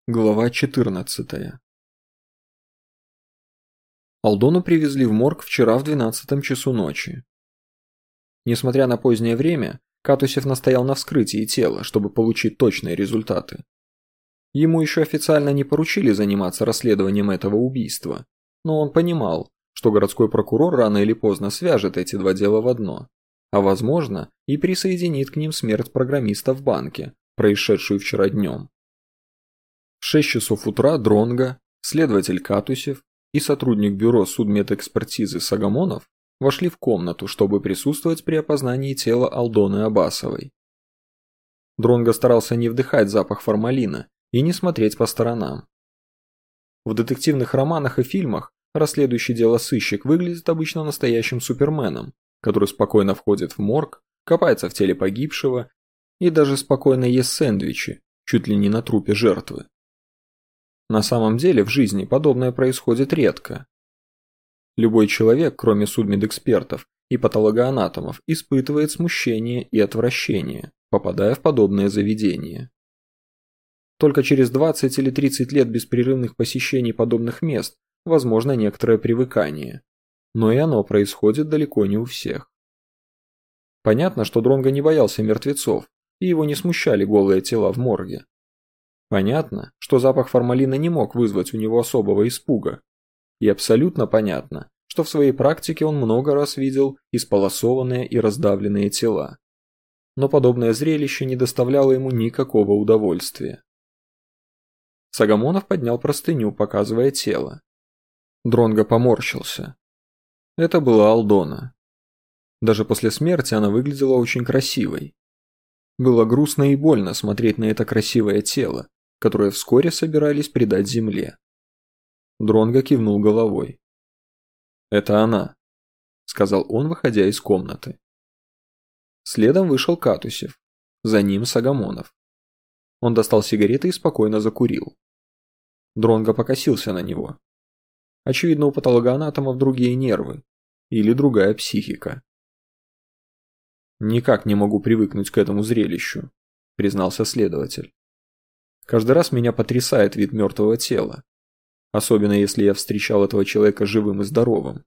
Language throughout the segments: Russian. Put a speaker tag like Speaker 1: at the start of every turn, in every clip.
Speaker 1: Глава 14. Алдону привезли в морг вчера в 12 часу ночи. Несмотря на позднее время, Катусев настоял на вскрытии тела, чтобы получить точные результаты. Ему еще официально не поручили заниматься расследованием этого убийства, но он понимал, что городской прокурор рано или поздно свяжет эти два дела в одно, а возможно и присоединит к ним смерть программиста в банке, происшедшую вчера днем. В 6 часов утра Дронго, следователь Катусев и сотрудник бюро судмедэкспертизы Согомонов вошли в комнату, чтобы присутствовать при опознании тела Алдоны Абасовой. Дронго старался не вдыхать запах формалина и не смотреть по сторонам. В детективных романах и фильмах расследующий дело сыщик выглядит обычно настоящим суперменом, который спокойно входит в морг, копается в теле погибшего и даже спокойно ест сэндвичи, чуть ли не на трупе жертвы. На самом деле в жизни подобное происходит редко. Любой человек, кроме судмедэкспертов и патологоанатомов, испытывает смущение и отвращение, попадая в подобное заведение. Только через 20 или 30 лет беспрерывных посещений подобных мест возможно некоторое привыкание, но и оно происходит далеко не у всех. Понятно, что Дронго не боялся мертвецов, и его не смущали голые тела в морге. Понятно, что запах формалина не мог вызвать у него особого испуга. И абсолютно понятно, что в своей практике он много раз видел исполосованные и раздавленные тела. Но подобное зрелище не доставляло ему никакого удовольствия. Согомонов поднял простыню, показывая тело. Дронго поморщился. Это была Алдона. Даже после смерти она выглядела очень красивой. Было грустно и больно смотреть на это красивое тело, которое вскоре собирались предать земле. Дронго кивнул головой. «Это она», — сказал он, выходя из комнаты. Следом вышел Катусев, за ним Согомонов. Он достал сигареты и спокойно закурил. Дронго покосился на него. Очевидно, у патологоанатомов другие нервы или другая психика. «Никак не могу привыкнуть к этому зрелищу», — признался следователь. «Каждый раз меня потрясает вид мертвого тела, особенно если я встречал этого человека живым и здоровым».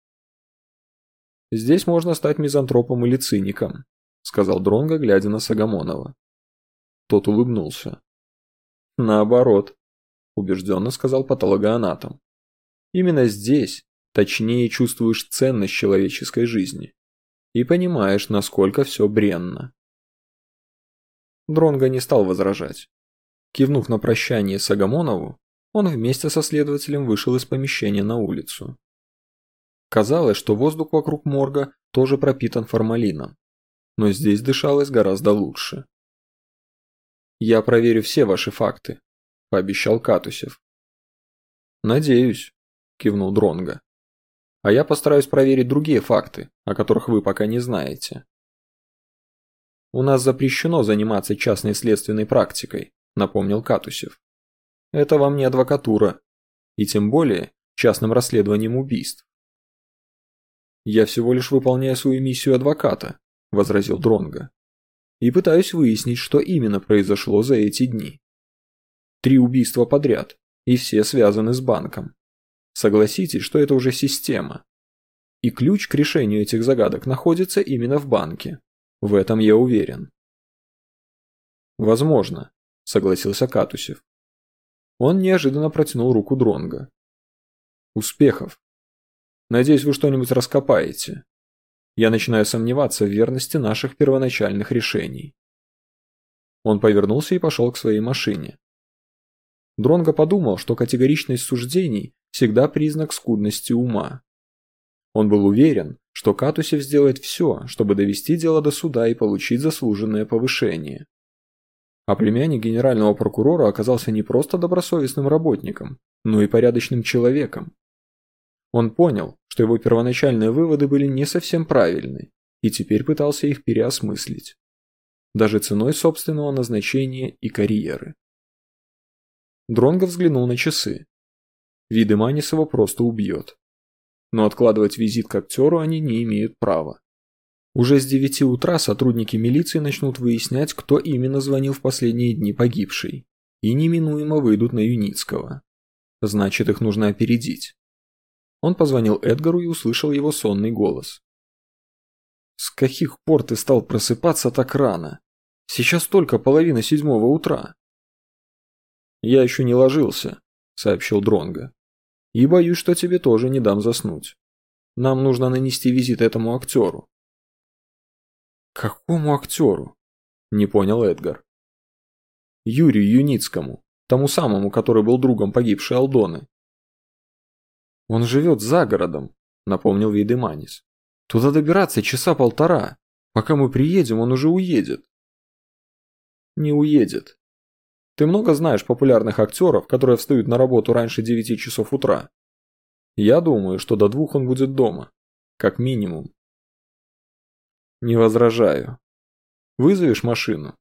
Speaker 1: «Здесь можно стать мизантропом или циником», — сказал Дронго, глядя на Согомонова. Тот улыбнулся. «Наоборот», — убежденно сказал патологоанатом. «Именно здесь точнее чувствуешь ценность человеческой жизни и понимаешь, насколько все бренно». Дронго не стал возражать. Кивнув на прощание Согомонову, он вместе со следователем вышел из помещения на улицу. Казалось, что воздух вокруг морга тоже пропитан формалином, но здесь дышалось гораздо лучше. «Я проверю все ваши факты», – пообещал Катусев. «Надеюсь», – кивнул Дронго. «А я постараюсь проверить другие факты, о которых вы пока не знаете». «У нас запрещено заниматься частной следственной практикой», – напомнил Катусев. «Это вам не адвокатура, и тем более частным расследованием убийств». «Я всего лишь выполняю свою миссию адвоката», – возразил Дронго, «и пытаюсь выяснить, что именно произошло за эти дни. 3 убийства подряд, и все связаны с банком. Согласитесь, что это уже система. И ключ к решению этих загадок находится именно в банке. В этом я уверен». «Возможно», – согласился Катусев. Он неожиданно протянул руку Дронго. «Успехов. Надеюсь, вы что-нибудь раскопаете. Я начинаю сомневаться в верности наших первоначальных решений». Он повернулся и пошел к своей машине. Дронго подумал, что категоричность суждений всегда признак скудности ума. Он был уверен, что Катусев сделает все, чтобы довести дело до суда и получить заслуженное повышение. А племянник генерального прокурора оказался не просто добросовестным работником, но и порядочным человеком. Он понял, что его первоначальные выводы были не совсем правильны, и теперь пытался их переосмыслить. Даже ценой собственного назначения и карьеры. Дронго взглянул на часы. Вид Иманис его просто убьет. Но откладывать визит к актеру они не имеют права. Уже с 9 утра сотрудники милиции начнут выяснять, кто именно звонил в последние дни погибшей. и неминуемо выйдут на Юницкого. Значит, их нужно опередить. Он позвонил Эдгару и услышал его сонный голос. «С каких пор ты стал просыпаться так рано? Сейчас только 6:30 утра». «Я еще не ложился», — сообщил Дронго. «И боюсь, что тебе тоже не дам заснуть. Нам нужно нанести визит этому актеру». «Какому актеру?» – не понял Эдгар. «Юрию Юницкому, тому самому, который был другом погибшей Алдоны». «Он живет за городом», – напомнил Вейдеманис. «Туда добираться часа полтора. Пока мы приедем, он уже уедет». «Не уедет. Ты много знаешь популярных актеров, которые встают на работу раньше 9 часов утра? Я думаю, что до 2 он будет дома. Как минимум». «Не возражаю. Вызовешь машину?»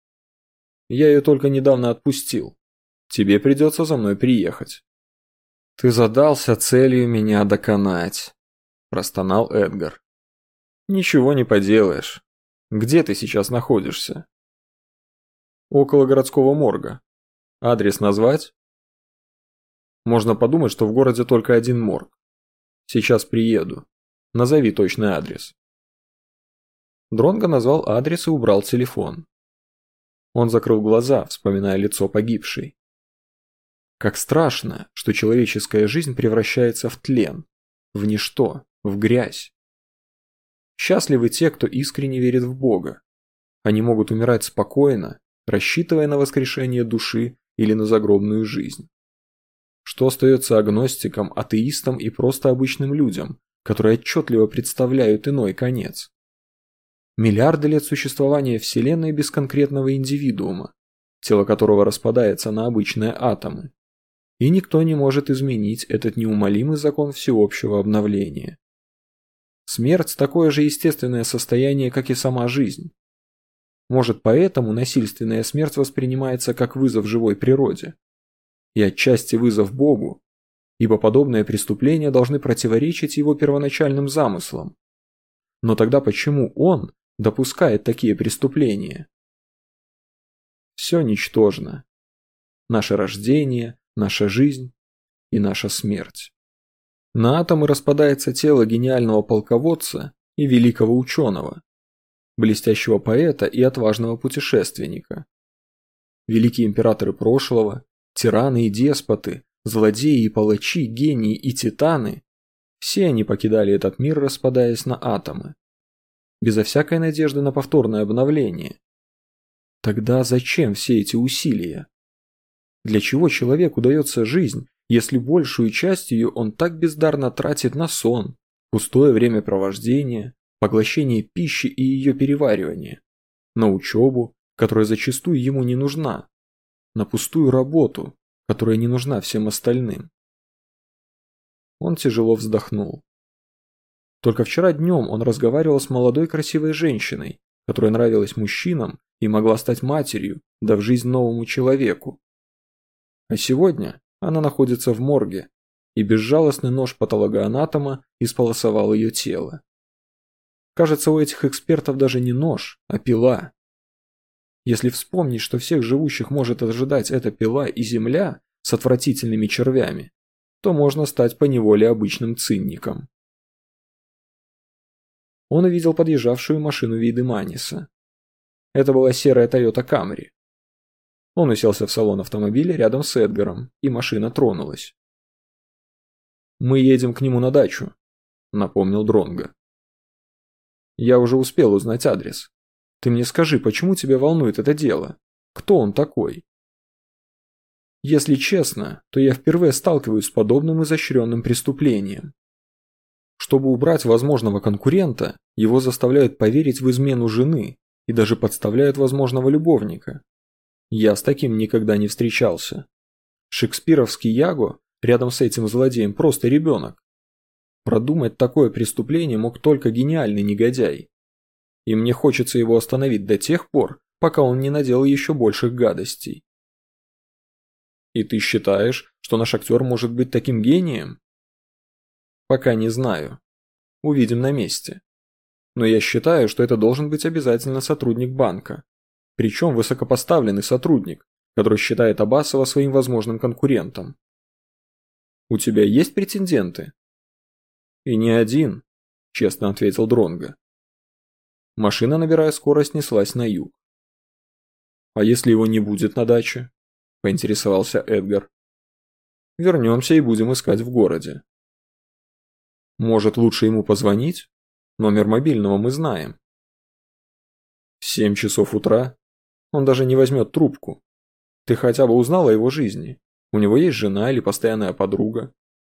Speaker 1: «Я ее только недавно отпустил. Тебе придется за мной приехать». «Ты задался целью меня доконать», – простонал Эдгар. «Ничего не поделаешь. Где ты сейчас находишься?» «Около городского морга. Адрес назвать?» «Можно подумать, что в городе только один морг. Сейчас приеду. Назови точный адрес». Дронго назвал адрес и убрал телефон. Он закрыл глаза, вспоминая лицо погибшей. Как страшно, что человеческая жизнь превращается в тлен, в ничто, в грязь. Счастливы те, кто искренне верит в Бога. Они могут умирать спокойно, рассчитывая на воскрешение души или на загробную жизнь. Что остается агностикам, атеистам и просто обычным людям, которые отчетливо представляют иной конец? Миллиарды лет существования Вселенной без конкретного индивидуума, тело которого распадается на обычные атомы. И никто не может изменить этот неумолимый закон всеобщего обновления. Смерть – такое же естественное состояние, как и сама жизнь. Может, поэтому насильственная смерть воспринимается как вызов живой природе. И отчасти вызов Богу, ибо подобные преступления должны противоречить его первоначальным замыслам. Но тогда почему он допускает такие преступления? Все ничтожно. Наше рождение, наша жизнь и наша смерть. На атомы распадается тело гениального полководца и великого ученого, блестящего поэта и отважного путешественника. Великие императоры прошлого, тираны и деспоты, злодеи и палачи, гении и титаны – все они покидали этот мир, распадаясь на атомы, безо всякой надежды на повторное обновление. Тогда зачем все эти усилия? Для чего человеку дается жизнь, если большую часть ее он так бездарно тратит на сон, пустое времяпровождение, поглощение пищи и ее переваривание, на учебу, которая зачастую ему не нужна, на пустую работу, которая не нужна всем остальным? Он тяжело вздохнул. Только вчера днем он разговаривал с молодой красивой женщиной, которая нравилась мужчинам и могла стать матерью, дав жизнь новому человеку. А сегодня она находится в морге, и безжалостный нож патологоанатома исполосовал ее тело. Кажется, у этих экспертов даже не нож, а пила. Если вспомнить, что всех живущих может ожидать эта пила и земля с отвратительными червями, то можно стать поневоле обычным цинником. Он увидел подъезжавшую машину Вейдеманиса. Это была серая Toyota Camry. Он уселся в салон автомобиля рядом с Эдгаром, и машина тронулась. «Мы едем к нему на дачу», — напомнил Дронго. «Я уже успел узнать адрес. Ты мне скажи, почему тебя волнует это дело? Кто он такой?» «Если честно, то я впервые сталкиваюсь с подобным изощренным преступлением. Чтобы убрать возможного конкурента, его заставляют поверить в измену жены и даже подставляют возможного любовника. Я с таким никогда не встречался. Шекспировский Яго рядом с этим злодеем просто ребенок. Продумать такое преступление мог только гениальный негодяй. И мне хочется его остановить до тех пор, пока он не наделал еще больших гадостей». «И ты считаешь, что наш актер может быть таким гением?» «Пока не знаю. Увидим на месте. Но я считаю, что это должен быть обязательно сотрудник банка. Причем высокопоставленный сотрудник, который считает Аббасова своим возможным конкурентом. У тебя есть претенденты? И не один, честно ответил Дронго. Машина, набирая скорость, неслась на юг. А если его не будет на даче? Поинтересовался Эдгар. Вернемся и будем искать в городе. Может, лучше ему позвонить? Номер мобильного мы знаем. В 7 часов утра? Он даже не возьмет трубку. Ты хотя бы узнал о его жизни? У него есть жена или постоянная подруга?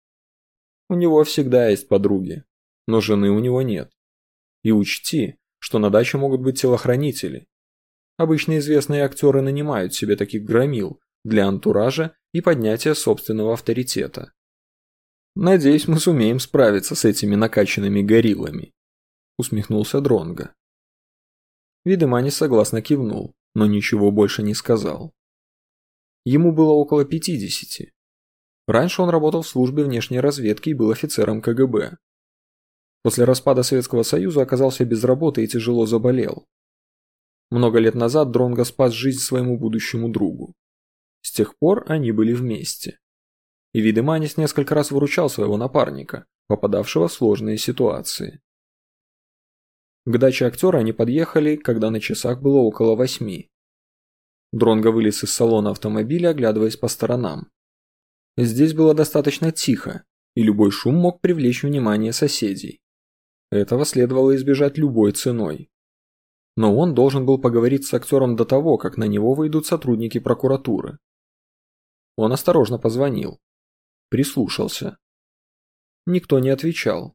Speaker 1: У него всегда есть подруги, но жены у него нет. И учти, что на даче могут быть телохранители. Обычно известные актеры нанимают себе таких громил для антуража и поднятия собственного авторитета. Надеюсь, мы сумеем справиться с этими накачанными гориллами, усмехнулся Дронго. Видеманис согласно кивнул, но ничего больше не сказал. Ему было около 50. Раньше он работал в службе внешней разведки и был офицером КГБ. После распада Советского Союза оказался без работы и тяжело заболел. Много лет назад Дронго спас жизнь своему будущему другу. С тех пор они были вместе. И Видеманис несколько раз выручал своего напарника, попадавшего в сложные ситуации. К даче актера они подъехали, когда на часах было около 8. Дронго вылез из салона автомобиля, оглядываясь по сторонам. Здесь было достаточно тихо, и любой шум мог привлечь внимание соседей. Этого следовало избежать любой ценой. Но он должен был поговорить с актером до того, как на него выйдут сотрудники прокуратуры. Он осторожно позвонил. Прислушался. Никто не отвечал.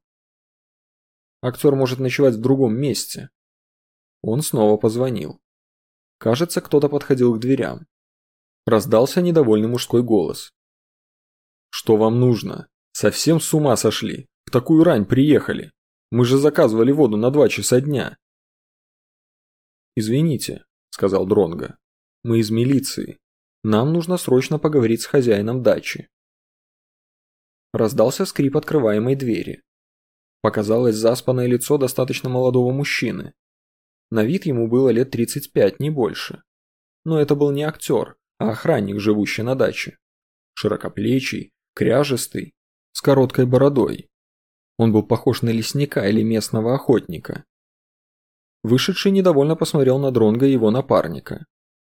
Speaker 1: Актер может ночевать в другом месте. Он снова позвонил. Кажется, кто-то подходил к дверям. Раздался недовольный мужской голос. «Что вам нужно? Совсем с ума сошли? В такую рань приехали. Мы же заказывали воду на 2 часа дня». «Извините», — сказал Дронго. «Мы из милиции. Нам нужно срочно поговорить с хозяином дачи». Раздался скрип открываемой двери. Показалось заспанное лицо достаточно молодого мужчины. На вид ему было лет 35, не больше. Но это был не актер, а охранник, живущий на даче. Широкоплечий, кряжестый, с короткой бородой. Он был похож на лесника или местного охотника. Вышедший недовольно посмотрел на Дронго и его напарника.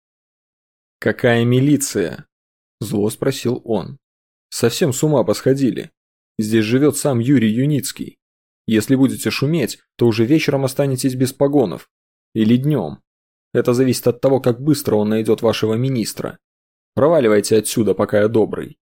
Speaker 1: «Какая милиция?» – зло спросил он. «Совсем с ума посходили. Здесь живет сам Юрий Юницкий. Если будете шуметь, то уже вечером останетесь без погонов. Или днем. Это зависит от того, как быстро он найдет вашего министра. Проваливайте отсюда, пока я добрый».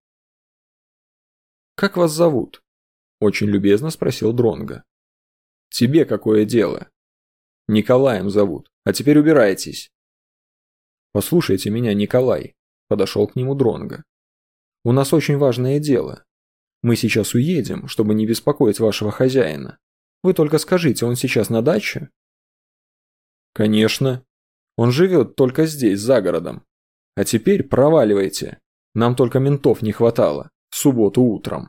Speaker 1: «Как вас зовут?» – очень любезно спросил Дронго. «Тебе какое дело?» «Николаем зовут. А теперь убирайтесь». «Послушайте меня, Николай», – подошел к нему Дронго. «У нас очень важное дело. Мы сейчас уедем, чтобы не беспокоить вашего хозяина. Вы только скажите, он сейчас на даче?» «Конечно. Он живет только здесь, за городом. А теперь проваливайте. Нам только ментов не хватало. В субботу утром».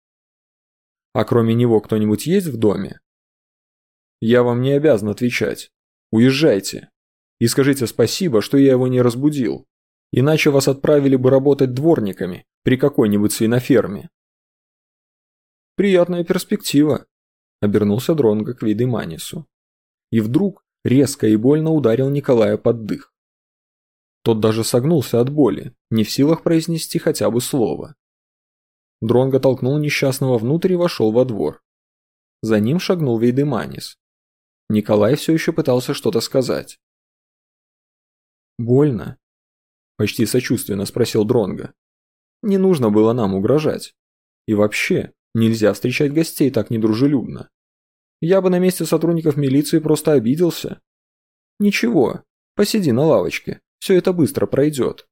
Speaker 1: «А кроме него кто-нибудь есть в доме?» «Я вам не обязан отвечать. Уезжайте. И скажите спасибо, что я его не разбудил. Иначе вас отправили бы работать дворниками при какой-нибудь свиноферме». «Приятная перспектива», – обернулся Дронго к Видеманису. И вдруг резко и больно ударил Николая под дых. Тот даже согнулся от боли, не в силах произнести хотя бы слово. Дронго толкнул несчастного внутрь и вошел во двор. За ним шагнул Видеманис. Николай все еще пытался что-то сказать. «Больно?» – почти сочувственно спросил Дронго. «Не нужно было нам угрожать. И вообще, нельзя встречать гостей так недружелюбно. Я бы на месте сотрудников милиции просто обиделся. Ничего, посиди на лавочке, все это быстро пройдет».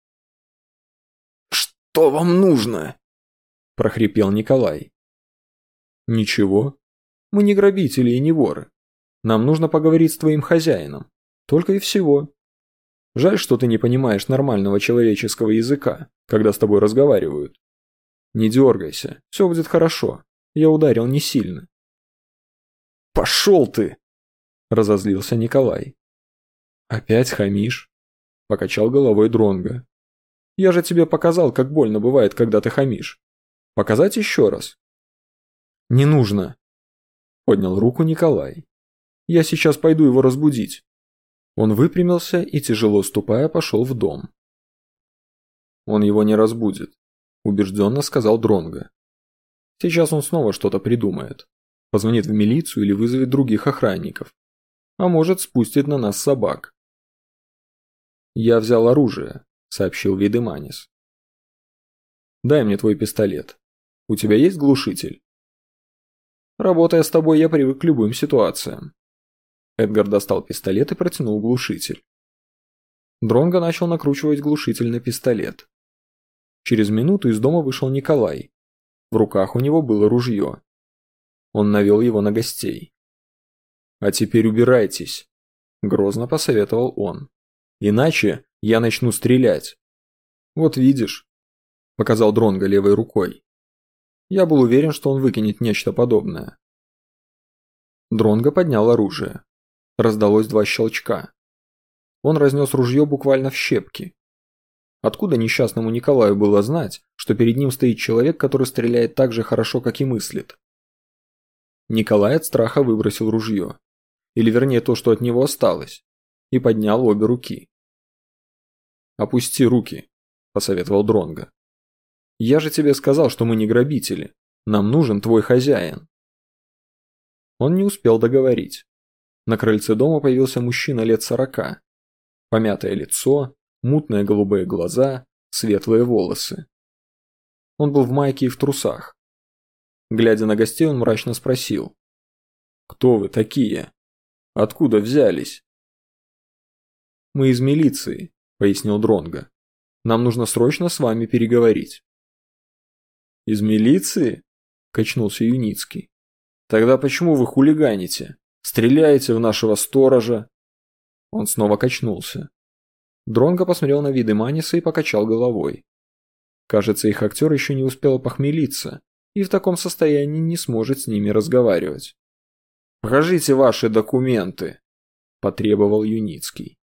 Speaker 2: «Что вам нужно?» –
Speaker 1: прохрипел Николай. «Ничего. Мы не грабители и не воры. Нам нужно поговорить с твоим хозяином. Только и всего. Жаль, что ты не понимаешь нормального человеческого языка, когда с тобой разговаривают. Не дергайся, все будет хорошо. Я ударил не сильно».
Speaker 2: «Пошел ты!»
Speaker 1: – разозлился Николай. «Опять хамишь?» – покачал головой Дронго. Я же тебе показал, как больно бывает, когда ты хамишь. Показать еще раз?» «Не нужно», – поднял руку Николай. «Я сейчас пойду его разбудить». Он выпрямился и, тяжело ступая, пошел в дом. «Он его не разбудит», – убежденно сказал Дронго. «Сейчас он снова что-то придумает. Позвонит в милицию или вызовет других охранников. А может, спустит на нас собак». «Я взял оружие», – сообщил Видеманис. «Дай мне твой пистолет. У тебя есть глушитель?» «Работая с тобой, я привык к любым ситуациям». Эдгар достал пистолет и протянул глушитель. Дронго начал накручивать глушитель на пистолет. Через минуту из дома вышел Николай. В руках у него было ружье. Он навел его на гостей. «А теперь убирайтесь», – грозно посоветовал он. «Иначе я начну стрелять». «Вот видишь», – показал Дронго левой рукой. Я был уверен, что он выкинет нечто подобное. Дронго поднял оружие. Раздалось 2 щелчка. Он разнес ружье буквально в щепки. Откуда несчастному Николаю было знать, что перед ним стоит человек, который стреляет так же хорошо, как и мыслит? Николай от страха выбросил ружье. Или вернее то, что от него осталось. И поднял обе руки. «Опусти руки», – посоветовал Дронго. «Я же тебе сказал, что мы не грабители. Нам нужен твой хозяин». Он не успел договорить. На крыльце дома появился мужчина лет 40. Помятое лицо, мутные голубые глаза, светлые волосы. Он был в майке и в трусах. Глядя на гостей, он мрачно спросил: «Кто вы такие? Откуда взялись?» «Мы из милиции», – пояснил Дронго. «Нам нужно срочно с вами переговорить». «Из милиции?» – качнулся Юницкий. «Тогда почему вы хулиганите? Стреляете в нашего сторожа?» Он снова качнулся. Дронго посмотрел на Видеманиса и покачал головой. Кажется, их актер еще не успел опохмелиться и в таком состоянии не сможет с ними разговаривать. «Покажите ваши документы», – потребовал Юницкий.